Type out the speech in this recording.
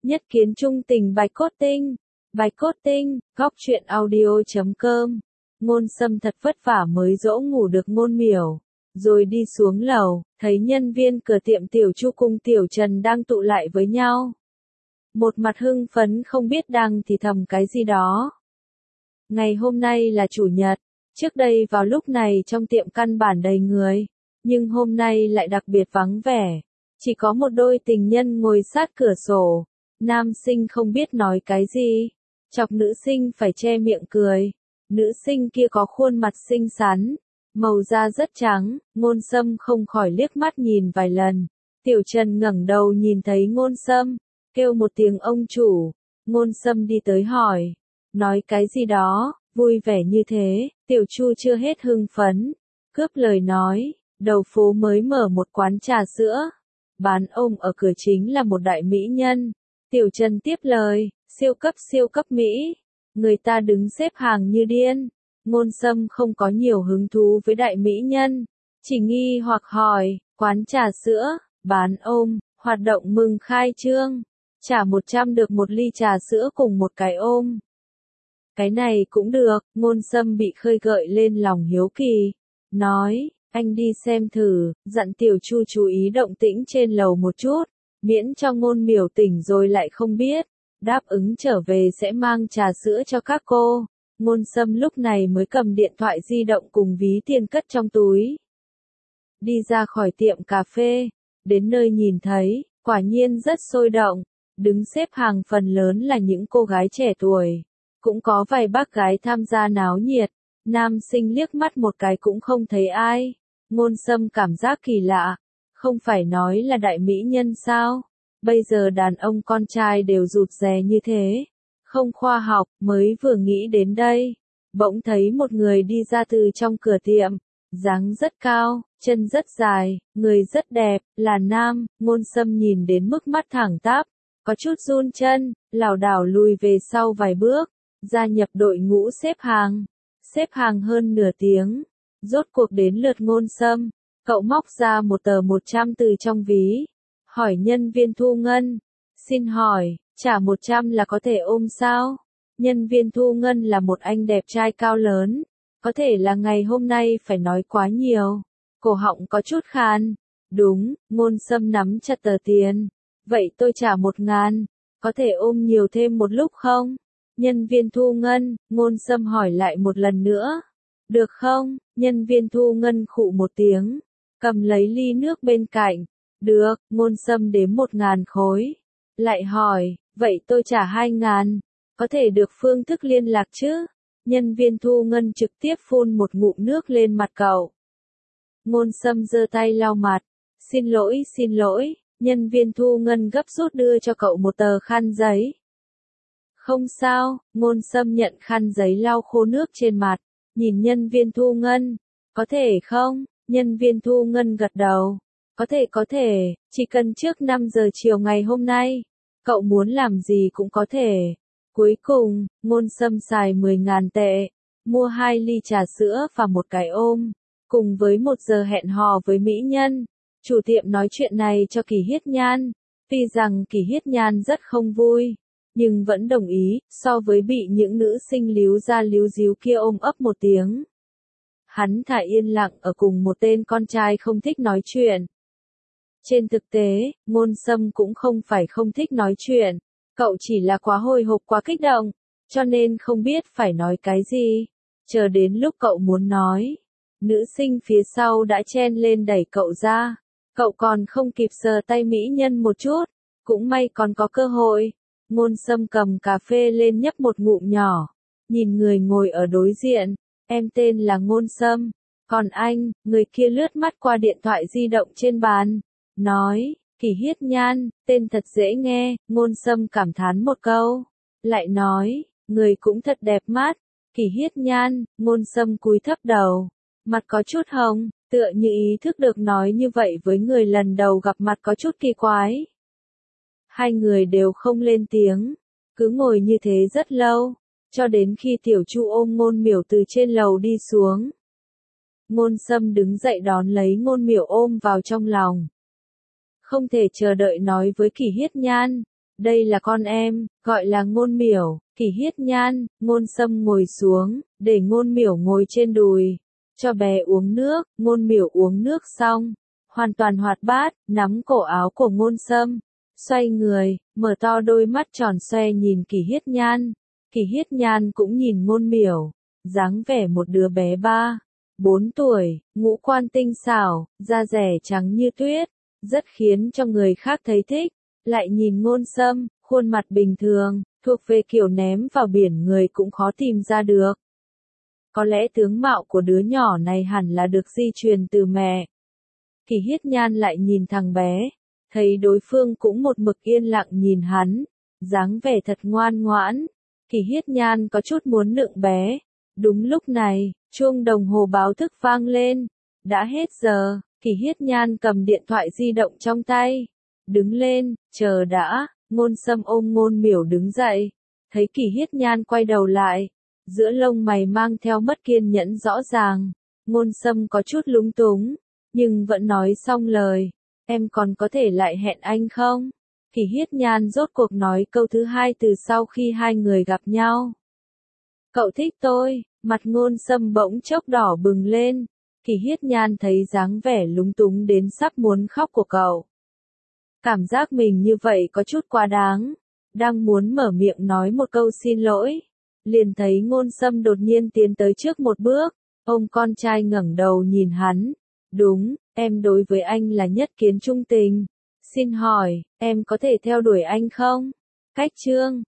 Nhất kiến trung tình Bạch Cốt Tinh. Bạch Cốt Tinh, góc truyện audio.com. Ngôn Sâm thật vất vả mới dỗ ngủ được Ngôn Miểu. Rồi đi xuống lầu, thấy nhân viên cửa tiệm Tiểu Chu cùng Tiểu Trần đang tụ lại với nhau. Một mặt hưng phấn không biết đang thì thầm cái gì đó. Ngày hôm nay là chủ nhật, trước đây vào lúc này trong tiệm căn bản đầy người, nhưng hôm nay lại đặc biệt vắng vẻ. Chỉ có một đôi tình nhân ngồi sát cửa sổ, nam sinh không biết nói cái gì, chọc nữ sinh phải che miệng cười. Nữ sinh kia có khuôn mặt xinh xắn, màu da rất trắng, Ngôn Sâm không khỏi liếc mắt nhìn vài lần. Tiểu Trần ngẩng đầu nhìn thấy Ngôn Sâm, kêu một tiếng ông chủ. Ngôn Sâm đi tới hỏi, nói cái gì đó, vui vẻ như thế. Tiểu Chu chưa hết hưng phấn, cướp lời nói, đầu phố mới mở một quán trà sữa, bán ôm ở cửa chính là một đại mỹ nhân. Tiểu Trần tiếp lời, siêu cấp Mỹ, người ta đứng xếp hàng như điên. Ngôn Sâm không có nhiều hứng thú với đại mỹ nhân, chỉ nghi hoặc hỏi, quán trà sữa, bán ôm, hoạt động mừng khai trương, trả 100 được một ly trà sữa cùng một cái ôm. Cái này cũng được. Ngôn Sâm bị khơi gợi lên lòng hiếu kỳ, nói, anh đi xem thử, dặn Tiểu Chu chú ý động tĩnh trên lầu một chút, miễn cho Ngôn Miểu tỉnh rồi lại không biết. Đáp ứng trở về sẽ mang trà sữa cho các cô. Ngôn Sâm lúc này mới cầm điện thoại di động cùng ví tiền cất trong túi. Đi ra khỏi tiệm cà phê, đến nơi nhìn thấy, quả nhiên rất sôi động. Đứng xếp hàng phần lớn là những cô gái trẻ tuổi, cũng có vài bác gái tham gia náo nhiệt. Nam sinh liếc mắt một cái cũng không thấy ai. Ngôn Sâm cảm giác kỳ lạ, không phải nói là đại mỹ nhân sao? Bây giờ đàn ông con trai đều rụt rè như thế, không khoa học. Mới vừa nghĩ đến đây, bỗng thấy một người đi ra từ trong cửa tiệm, dáng rất cao, chân rất dài, người rất đẹp, là nam. Ngôn Sâm nhìn đến mức mắt thẳng tắp, có chút run chân, lảo đảo lùi về sau vài bước, gia nhập đội ngũ xếp hàng. Xếp hàng hơn nửa tiếng, rốt cuộc đến lượt Ngôn Sâm. Cậu móc ra một tờ 100 từ trong ví, hỏi nhân viên thu ngân, xin hỏi, trả 100 là có thể ôm sao? Nhân viên thu ngân là một anh đẹp trai cao lớn, có thể là ngày hôm nay phải nói quá nhiều, cổ họng có chút khan. Đúng. Ngôn Sâm nắm chặt tờ tiền, vậy tôi trả 1.000, có thể ôm nhiều thêm một lúc không? Nhân viên thu ngân. Ngôn Sâm hỏi lại một lần nữa, được không? Nhân viên thu ngân khụ một tiếng, cầm lấy ly nước bên cạnh. Được. Ngôn Sâm đếm 1.000 khối, lại hỏi, vậy tôi trả 2.000, có thể được phương thức liên lạc chứ? Nhân viên thu ngân trực tiếp phun một ngụm nước lên mặt cậu. Ngôn Sâm giơ tay lau mặt, xin lỗi. Nhân viên thu ngân gấp rút đưa cho cậu một tờ khăn giấy. Không sao. Ngôn Sâm nhận khăn giấy lau khô nước trên mặt, nhìn nhân viên thu ngân, có thể không? Nhân viên thu ngân gật đầu, có thể, chỉ cần trước 5 giờ chiều ngày hôm nay, cậu muốn làm gì cũng có thể. Cuối cùng, Ngôn Sâm xài 10.000 tệ, mua 2 ly trà sữa và một cái ôm, cùng với 1 giờ hẹn hò với mỹ nhân. Chủ tiệm nói chuyện này cho Kỳ Hiết Nhan, tuy rằng Kỳ Hiết Nhan rất không vui, nhưng vẫn đồng ý. So với bị những nữ sinh líu ra líu díu kia ôm ấp một tiếng, hắn thà yên lặng ở cùng một tên con trai không thích nói chuyện. Trên thực tế, Ngôn Sâm cũng không phải không thích nói chuyện, cậu chỉ là quá hồi hộp, quá kích động, cho nên không biết phải nói cái gì. Chờ đến lúc cậu muốn nói, nữ sinh phía sau đã chen lên đẩy cậu ra, cậu còn không kịp sờ tay mỹ nhân một chút, cũng may còn có cơ hội. Ngôn Sâm cầm cà phê lên nhấp một ngụm nhỏ, nhìn người ngồi ở đối diện, em tên là Ngôn Sâm, còn anh? Người kia lướt mắt qua điện thoại di động trên bàn, nói, Kỳ Hiết Nhan, tên thật dễ nghe. Ngôn Sâm cảm thán một câu, lại nói, người cũng thật đẹp mắt. Kỳ Hiết Nhan. Ngôn Sâm cúi thấp đầu, mặt có chút hồng, tựa như ý thức được nói như vậy với người lần đầu gặp mặt có chút kỳ quái. Hai người đều không lên tiếng, cứ ngồi như thế rất lâu, cho đến khi Tiểu Chu ôm Ngôn Miểu từ trên lầu đi xuống. Ngôn Sâm đứng dậy đón lấy Ngôn Miểu ôm vào trong lòng. Không thể chờ đợi nói với Kỳ Hiết Nhan, Đây là con em, gọi là Ngôn Miểu. Kỷ Hiết Nhan, Ngôn Sâm ngồi xuống, để Ngôn Miểu ngồi trên đùi. Cho bé uống nước, Ngôn Miểu uống nước xong. Hoàn toàn hoạt bát, nắm cổ áo của Ngôn Sâm. Xoay người, mở to đôi mắt tròn xoe nhìn Kỷ Hiết Nhan. Kỷ Hiết Nhan cũng nhìn Ngôn Miểu. Dáng vẻ một đứa bé 3-4 tuổi, ngũ quan tinh xảo, da dẻ trắng như tuyết. Rất khiến cho người khác thấy thích. Lại nhìn Ngôn Sâm, khuôn mặt bình thường, thuộc về kiểu ném vào biển người cũng khó tìm ra được. Có lẽ tướng mạo của đứa nhỏ này hẳn là được di truyền từ mẹ. Kỷ Hiết Nhan lại nhìn thằng bé, thấy đối phương cũng một mực yên lặng nhìn hắn, dáng vẻ thật ngoan ngoãn. Kỷ Hiết Nhan có chút muốn nựng bé. Đúng lúc này, chuông đồng hồ báo thức vang lên. Đã hết giờ, Kỷ Hiết Nhan cầm điện thoại di động trong tay. Đứng lên, chờ đã, Ngôn Sâm ôm Ngôn Miểu đứng dậy. Thấy Kỷ Hiết Nhan quay đầu lại, giữa lông mày mang theo mất kiên nhẫn rõ ràng. Ngôn Sâm có chút lúng túng, nhưng vẫn nói xong lời. Em còn có thể lại hẹn anh không? Kỷ Hiết Nhan rốt cuộc nói câu thứ hai từ sau khi hai người gặp nhau. Cậu thích tôi, mặt Ngôn Sâm bỗng chốc đỏ bừng lên. Kỷ Hiết Nhan thấy dáng vẻ lúng túng đến sắp muốn khóc của cậu. Cảm giác mình như vậy có chút quá đáng. Đang muốn mở miệng nói một câu xin lỗi. Liền thấy Ngôn Sâm đột nhiên tiến tới trước một bước. Ông con trai ngẩng đầu nhìn hắn. Đúng, em đối với anh là nhất kiến trung tình. Xin hỏi, em có thể theo đuổi anh không? Cách chương